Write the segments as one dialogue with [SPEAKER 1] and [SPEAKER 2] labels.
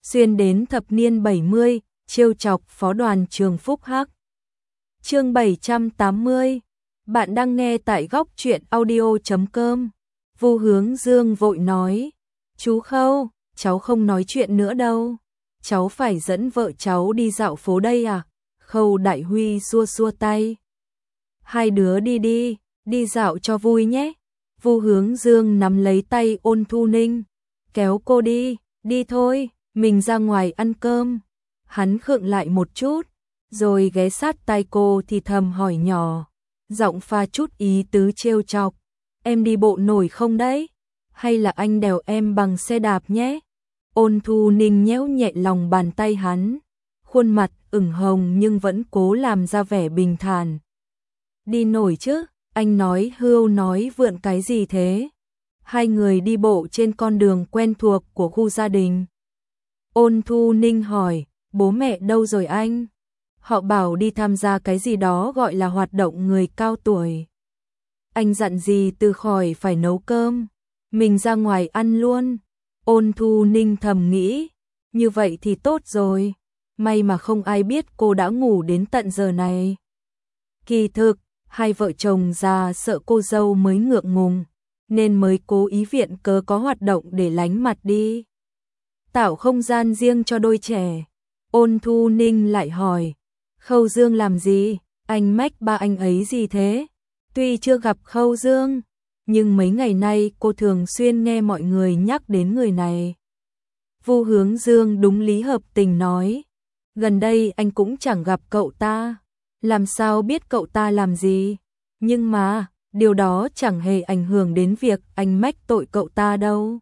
[SPEAKER 1] xuyên đến thập niên 70, trêu chọc phó đoàn trường Phúc Hắc. Chương 780. Bạn đang nghe tại góc truyện audio.com. Vu Hướng Dương vội nói, chú Khâu, cháu không nói chuyện nữa đâu. Cháu phải dẫn vợ cháu đi dạo phố đây à? Khâu Đại Huy xua xua tay. Hai đứa đi dạo cho vui nhé. Vu Hướng Dương nắm lấy tay Ôn Thu Ninh, kéo cô đi thôi, mình ra ngoài ăn cơm. Hắn khựng lại một chút, rồi ghé sát tai cô thì thầm hỏi nhỏ, giọng pha chút ý tứ trêu chọc, em đi bộ nổi không đấy? Hay là anh đèo em bằng xe đạp nhé? Ôn Thu Ninh nhéo nhẹ lòng bàn tay hắn, khuôn mặt ửng hồng nhưng vẫn cố làm ra vẻ bình thản. Đi nổi chứ, anh nói hưu nói vượn cái gì thế? Hai người đi bộ trên con đường quen thuộc của khu gia đình. Ôn Thu Ninh hỏi, bố mẹ đâu rồi anh? Họ bảo đi tham gia cái gì đó gọi là hoạt động người cao tuổi. Anh dặn gì từ khỏi phải nấu cơm, mình ra ngoài ăn luôn. Ôn Thu Ninh thầm nghĩ, như vậy thì tốt rồi, may mà không ai biết cô đã ngủ đến tận giờ này. Kỳ thực, hai vợ chồng già sợ cô dâu mới ngượng ngùng, nên mới cố ý viện cớ có hoạt động để lánh mặt đi. Tạo không gian riêng cho đôi trẻ. Ôn Thu Ninh lại hỏi, Khâu Dương làm gì? Anh mách ba anh ấy gì thế? Tuy chưa gặp Khâu Dương, nhưng mấy ngày nay cô thường xuyên nghe mọi người nhắc đến người này. Vu Hướng Dương đúng lý hợp tình nói, gần đây anh cũng chẳng gặp cậu ta, làm sao biết cậu ta làm gì? Nhưng mà, điều đó chẳng hề ảnh hưởng đến việc anh mách tội cậu ta đâu.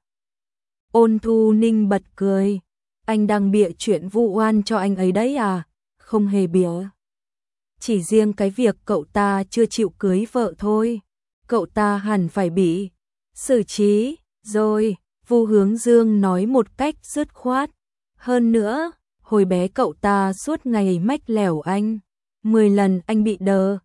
[SPEAKER 1] Ôn Thu Ninh bật cười, anh đang bịa chuyện vu oan cho anh ấy đấy à? Không hề bịa. Chỉ riêng cái việc cậu ta chưa chịu cưới vợ thôi, cậu ta hẳn phải bị xử trí rồi. Vu Hướng Dương nói một cách dứt khoát. Hơn nữa, hồi bé cậu ta suốt ngày mách lẻo anh. 10 lần anh bị đờ,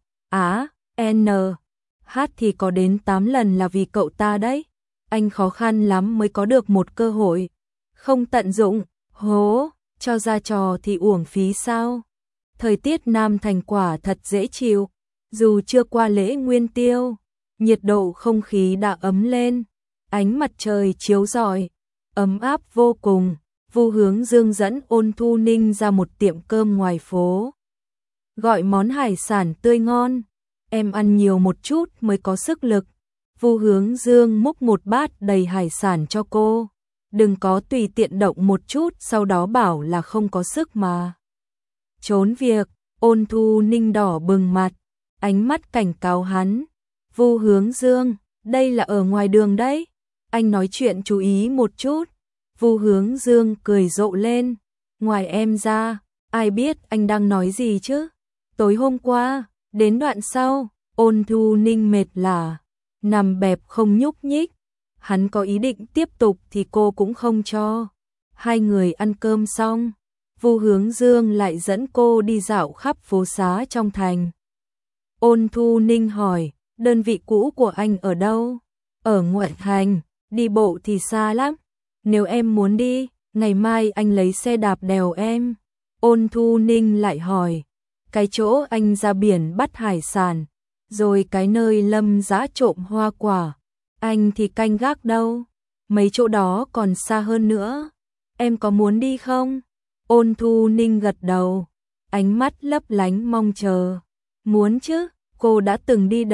[SPEAKER 1] hát thì có đến 8 lần là vì cậu ta đấy. Anh khó khăn lắm mới có được một cơ hội, không tận dụng, hố, cho ra trò thì uổng phí sao? Thời tiết Nam Thành quả thật dễ chịu, dù chưa qua lễ Nguyên Tiêu, nhiệt độ không khí đã ấm lên, ánh mặt trời chiếu rọi, ấm áp vô cùng. Vu Hướng Dương dẫn Ôn Thu Ninh ra một tiệm cơm ngoài phố, gọi món hải sản tươi ngon. Em ăn nhiều một chút mới có sức lực. Vu Hướng Dương múc một bát đầy hải sản cho cô, đừng có tùy tiện động một chút sau đó bảo là không có sức mà trốn việc. Ôn Thu Ninh đỏ bừng mặt, ánh mắt cảnh cáo hắn, Vu Hướng Dương, đây là ở ngoài đường đấy, anh nói chuyện chú ý một chút. Vu Hướng Dương cười rộ lên, ngoài em ra, ai biết anh đang nói gì chứ? Tối hôm qua, đến đoạn sau, Ôn Thu Ninh mệt lả, nằm bẹp không nhúc nhích. Hắn có ý định tiếp tục thì cô cũng không cho. Hai người ăn cơm xong, Vu Hướng Dương lại dẫn cô đi dạo khắp phố xá trong thành. Ôn Thu Ninh hỏi, đơn vị cũ của anh ở đâu? Ở ngoại thành, đi bộ thì xa lắm. Nếu em muốn đi, ngày mai anh lấy xe đạp đèo em. Ôn Thu Ninh lại hỏi, cái chỗ anh ra biển bắt hải sản, rồi cái nơi Lâm Dã trộm hoa quả, anh thì canh gác đâu? Mấy chỗ đó còn xa hơn nữa. Em có muốn đi không? Ôn Thu Ninh gật đầu, ánh mắt lấp lánh mong chờ. Muốn chứ, cô đã từng đi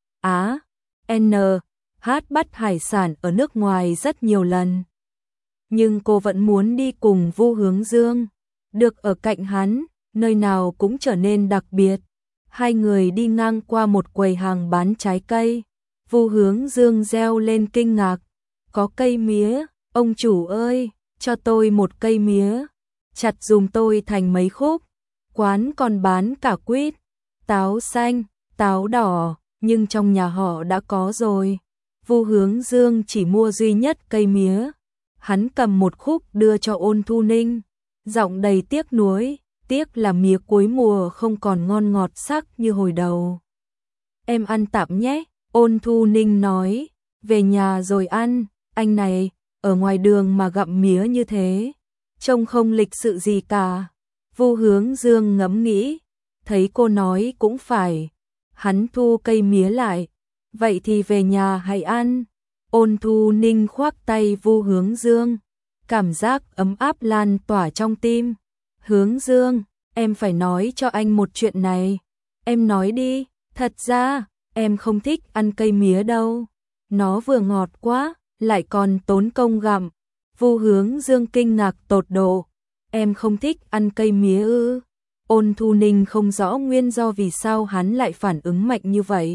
[SPEAKER 1] bắt hải sản ở nước ngoài rất nhiều lần. Nhưng cô vẫn muốn đi cùng Vu Hướng Dương. Được ở cạnh hắn, nơi nào cũng trở nên đặc biệt. Hai người đi ngang qua một quầy hàng bán trái cây. Vu Hướng Dương reo lên kinh ngạc, có cây mía, ông chủ ơi, cho tôi một cây mía, chặt dùm tôi thành mấy khúc. Quán còn bán cả quýt, táo xanh, táo đỏ, nhưng trong nhà họ đã có rồi. Vu Hướng Dương chỉ mua duy nhất cây mía. Hắn cầm một khúc đưa cho Ôn Thu Ninh, giọng đầy tiếc nuối, tiếc là mía cuối mùa không còn ngon ngọt sắc như hồi đầu. Em ăn tạm nhé, Ôn Thu Ninh nói, về nhà rồi ăn. Anh này, ở ngoài đường mà gặm mía như thế, trông không lịch sự gì cả. Vu Hướng Dương ngẫm nghĩ, thấy cô nói cũng phải. Hắn thu cây mía lại, vậy thì về nhà hãy ăn. Ôn Thu Ninh khoác tay Vu Hướng Dương, cảm giác ấm áp lan tỏa trong tim. Hướng Dương, em phải nói cho anh một chuyện này. Em nói đi, thật ra, em không thích ăn cây mía đâu. Nó vừa ngọt quá, lại còn tốn công gặm. Vu Hướng Dương kinh ngạc tột độ. Em không thích ăn cây mía ư? Ôn Thu Ninh không rõ nguyên do vì sao hắn lại phản ứng mạnh như vậy.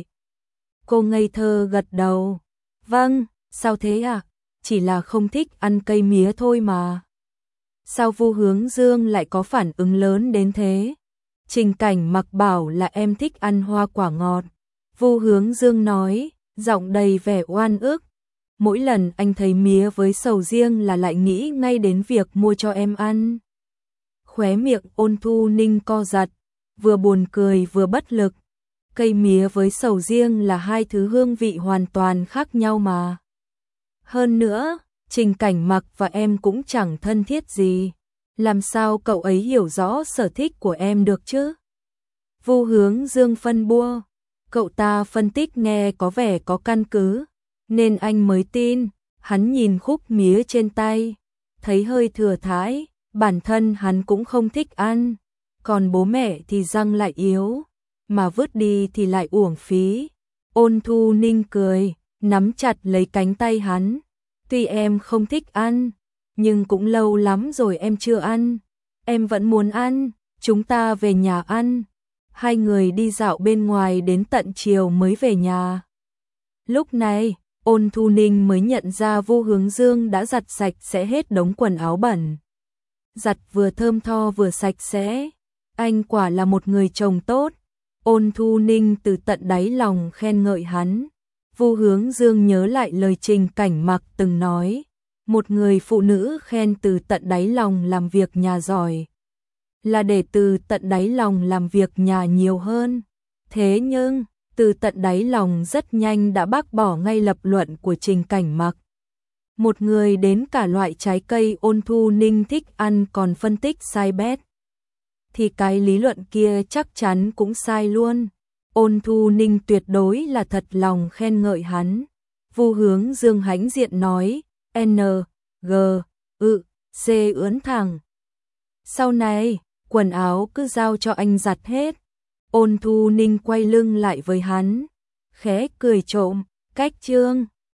[SPEAKER 1] Cô ngây thơ gật đầu. Vâng, sao thế à? Chỉ là không thích ăn cây mía thôi mà. Sao Vu Hướng Dương lại có phản ứng lớn đến thế? Trình Cảnh Mặc bảo là em thích ăn hoa quả ngọt. Vu Hướng Dương nói, giọng đầy vẻ oan ức. Mỗi lần anh thấy mía với sầu riêng là lại nghĩ ngay đến việc mua cho em ăn. Khóe miệng Ôn Thu Ninh co giật, vừa buồn cười vừa bất lực. Cây mía với sầu riêng là hai thứ hương vị hoàn toàn khác nhau mà. Hơn nữa, Trình Cảnh Mặc và em cũng chẳng thân thiết gì. Làm sao cậu ấy hiểu rõ sở thích của em được chứ? Vu Hướng Dương phân bua. Cậu ta phân tích nghe có vẻ có căn cứ, nên anh mới tin. Hắn nhìn khúc mía trên tay, thấy hơi thừa thãi, bản thân hắn cũng không thích ăn. Còn bố mẹ thì răng lại yếu, mà vứt đi thì lại uổng phí. Ôn Thu Ninh cười, nắm chặt lấy cánh tay hắn. Tuy em không thích ăn, nhưng cũng lâu lắm rồi em chưa ăn. Em vẫn muốn ăn, chúng ta về nhà ăn. Hai người đi dạo bên ngoài đến tận chiều mới về nhà. Lúc này, Ôn Thu Ninh mới nhận ra Vu Hướng Dương đã giặt sạch sẽ hết đống quần áo bẩn. Giặt vừa thơm tho vừa sạch sẽ. Anh quả là một người chồng tốt. Ôn Thu Ninh từ tận đáy lòng khen ngợi hắn. Vu Hướng Dương nhớ lại lời Trình Cảnh Mặc từng nói. Một người phụ nữ khen từ tận đáy lòng làm việc nhà giỏi, là để từ tận đáy lòng làm việc nhà nhiều hơn. Thế nhưng, từ tận đáy lòng rất nhanh đã bác bỏ ngay lập luận của Trình Cảnh Mặc. Một người đến cả loại trái cây Ôn Thu Ninh thích ăn còn phân tích sai bét, thì cái lý luận kia chắc chắn cũng sai luôn. Ôn Thu Ninh tuyệt đối là thật lòng khen ngợi hắn. Vu Hướng Dương hãnh diện nói, N, G, ự, C ưỡn thẳng. Sau này, quần áo cứ giao cho anh giặt hết. Ôn Thu Ninh quay lưng lại với hắn, khẽ cười trộm, cách chương.